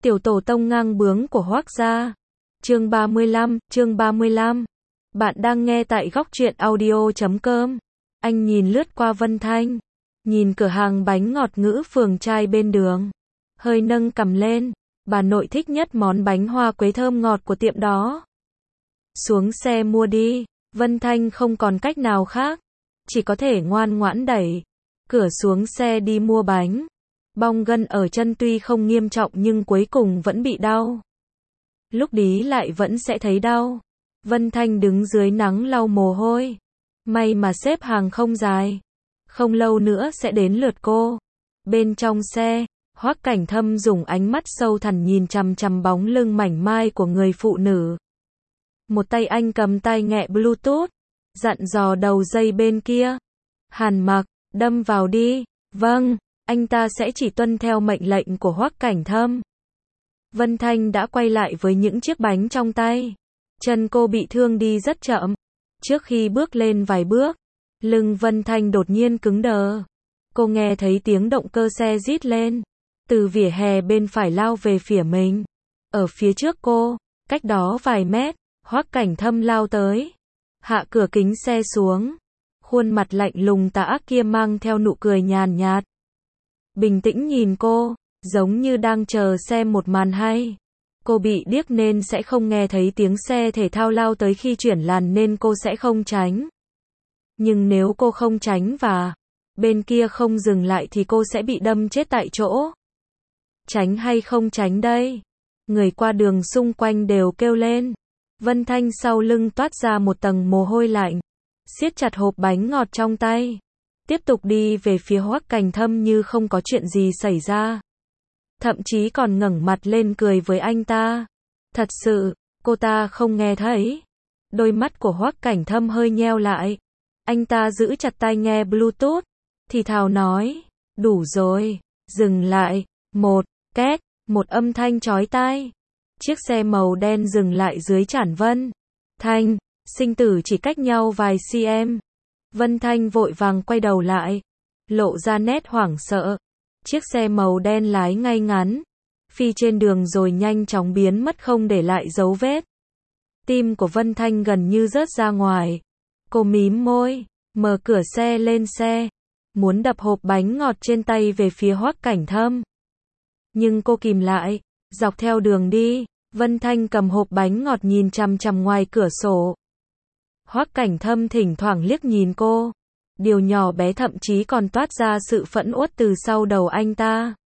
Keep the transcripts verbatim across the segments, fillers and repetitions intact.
Tiểu tổ tông ngang bướng của Hoác gia. Chương ba mươi lăm, chương ba mươi lăm. Bạn đang nghe tại góc truyện audio chấm com. Anh nhìn lướt qua Vân Thanh, nhìn cửa hàng bánh ngọt Ngữ Phường trai bên đường, hơi nâng cằm lên, bà nội thích nhất món bánh hoa quế thơm ngọt của tiệm đó. Xuống xe mua đi, Vân Thanh không còn cách nào khác, chỉ có thể ngoan ngoãn đẩy cửa xuống xe đi mua bánh. Bong gân ở chân tuy không nghiêm trọng nhưng cuối cùng vẫn bị đau. Lúc đi lại vẫn sẽ thấy đau. Vân Thanh đứng dưới nắng lau mồ hôi. May mà xếp hàng không dài. Không lâu nữa sẽ đến lượt cô. Bên trong xe, Hoắc Cảnh Thâm dùng ánh mắt sâu thẳm nhìn chằm chằm bóng lưng mảnh mai của người phụ nữ. Một tay anh cầm tai nghe Bluetooth, dặn dò đầu dây bên kia. Hàn Mặc, đâm vào đi. Vâng. Anh ta sẽ chỉ tuân theo mệnh lệnh của Hoắc Cảnh Thâm. Vân Thanh đã quay lại với những chiếc bánh trong tay. Chân cô bị thương đi rất chậm. Trước khi bước lên vài bước, lưng Vân Thanh đột nhiên cứng đờ. Cô nghe thấy tiếng động cơ xe rít lên. Từ vỉa hè bên phải lao về phía mình. Ở phía trước cô, cách đó vài mét, Hoắc Cảnh Thâm lao tới. Hạ cửa kính xe xuống. Khuôn mặt lạnh lùng tà ác kia mang theo nụ cười nhàn nhạt. Bình tĩnh nhìn cô, giống như đang chờ xem một màn hay. Cô bị điếc nên sẽ không nghe thấy tiếng xe thể thao lao tới khi chuyển làn nên cô sẽ không tránh. Nhưng nếu cô không tránh và bên kia không dừng lại thì cô sẽ bị đâm chết tại chỗ. Tránh hay không tránh đây? Người qua đường xung quanh đều kêu lên. Vân Thanh sau lưng toát ra một tầng mồ hôi lạnh, siết chặt hộp bánh ngọt trong tay. Tiếp tục đi về phía Hoắc Cảnh Thâm như không có chuyện gì xảy ra. Thậm chí còn ngẩng mặt lên cười với anh ta. Thật sự, cô ta không nghe thấy. Đôi mắt của Hoắc Cảnh Thâm hơi nheo lại. Anh ta giữ chặt tai nghe Bluetooth, thì thào nói, đủ rồi, dừng lại. Một, két, một âm thanh chói tai. Chiếc xe màu đen dừng lại dưới trản Vân Thanh, sinh tử chỉ cách nhau vài cm. Vân Thanh vội vàng quay đầu lại, lộ ra nét hoảng sợ. Chiếc xe màu đen lái ngay ngắn, phi trên đường rồi nhanh chóng biến mất không để lại dấu vết. Tim của Vân Thanh gần như rớt ra ngoài. Cô mím môi, mở cửa xe lên xe, muốn đập hộp bánh ngọt trên tay về phía Hoắc Cảnh Thâm. Nhưng cô kìm lại, dọc theo đường đi, Vân Thanh cầm hộp bánh ngọt nhìn chằm chằm ngoài cửa sổ. Hoắc Cảnh Thâm thỉnh thoảng liếc nhìn cô. Điều nhỏ bé thậm chí còn toát ra sự phẫn uất từ sau đầu anh ta.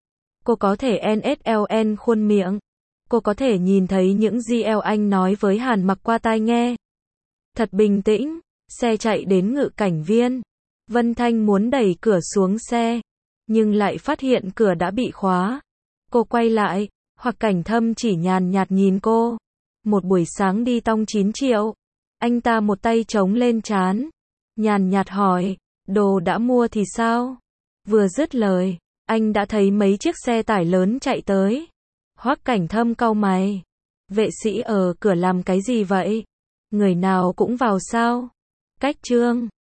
Cô có thể en ét lờ en khuôn miệng. Cô có thể nhìn thấy những gì anh nói với Hàn Mặc qua tai nghe. Thật bình tĩnh, xe chạy đến Ngự Cảnh Viên. Vân Thanh muốn đẩy cửa xuống xe, nhưng lại phát hiện cửa đã bị khóa. Cô quay lại, Hoắc Cảnh Thâm chỉ nhàn nhạt nhìn cô. Một buổi sáng đi tong chín triệu. Anh ta một tay chống lên trán, nhàn nhạt hỏi, đồ đã mua thì sao? Vừa dứt lời, anh đã thấy mấy chiếc xe tải lớn chạy tới. Hoắc Cảnh Thâm cau mày. Vệ sĩ ở cửa làm cái gì vậy? Người nào cũng vào sao? Cách chương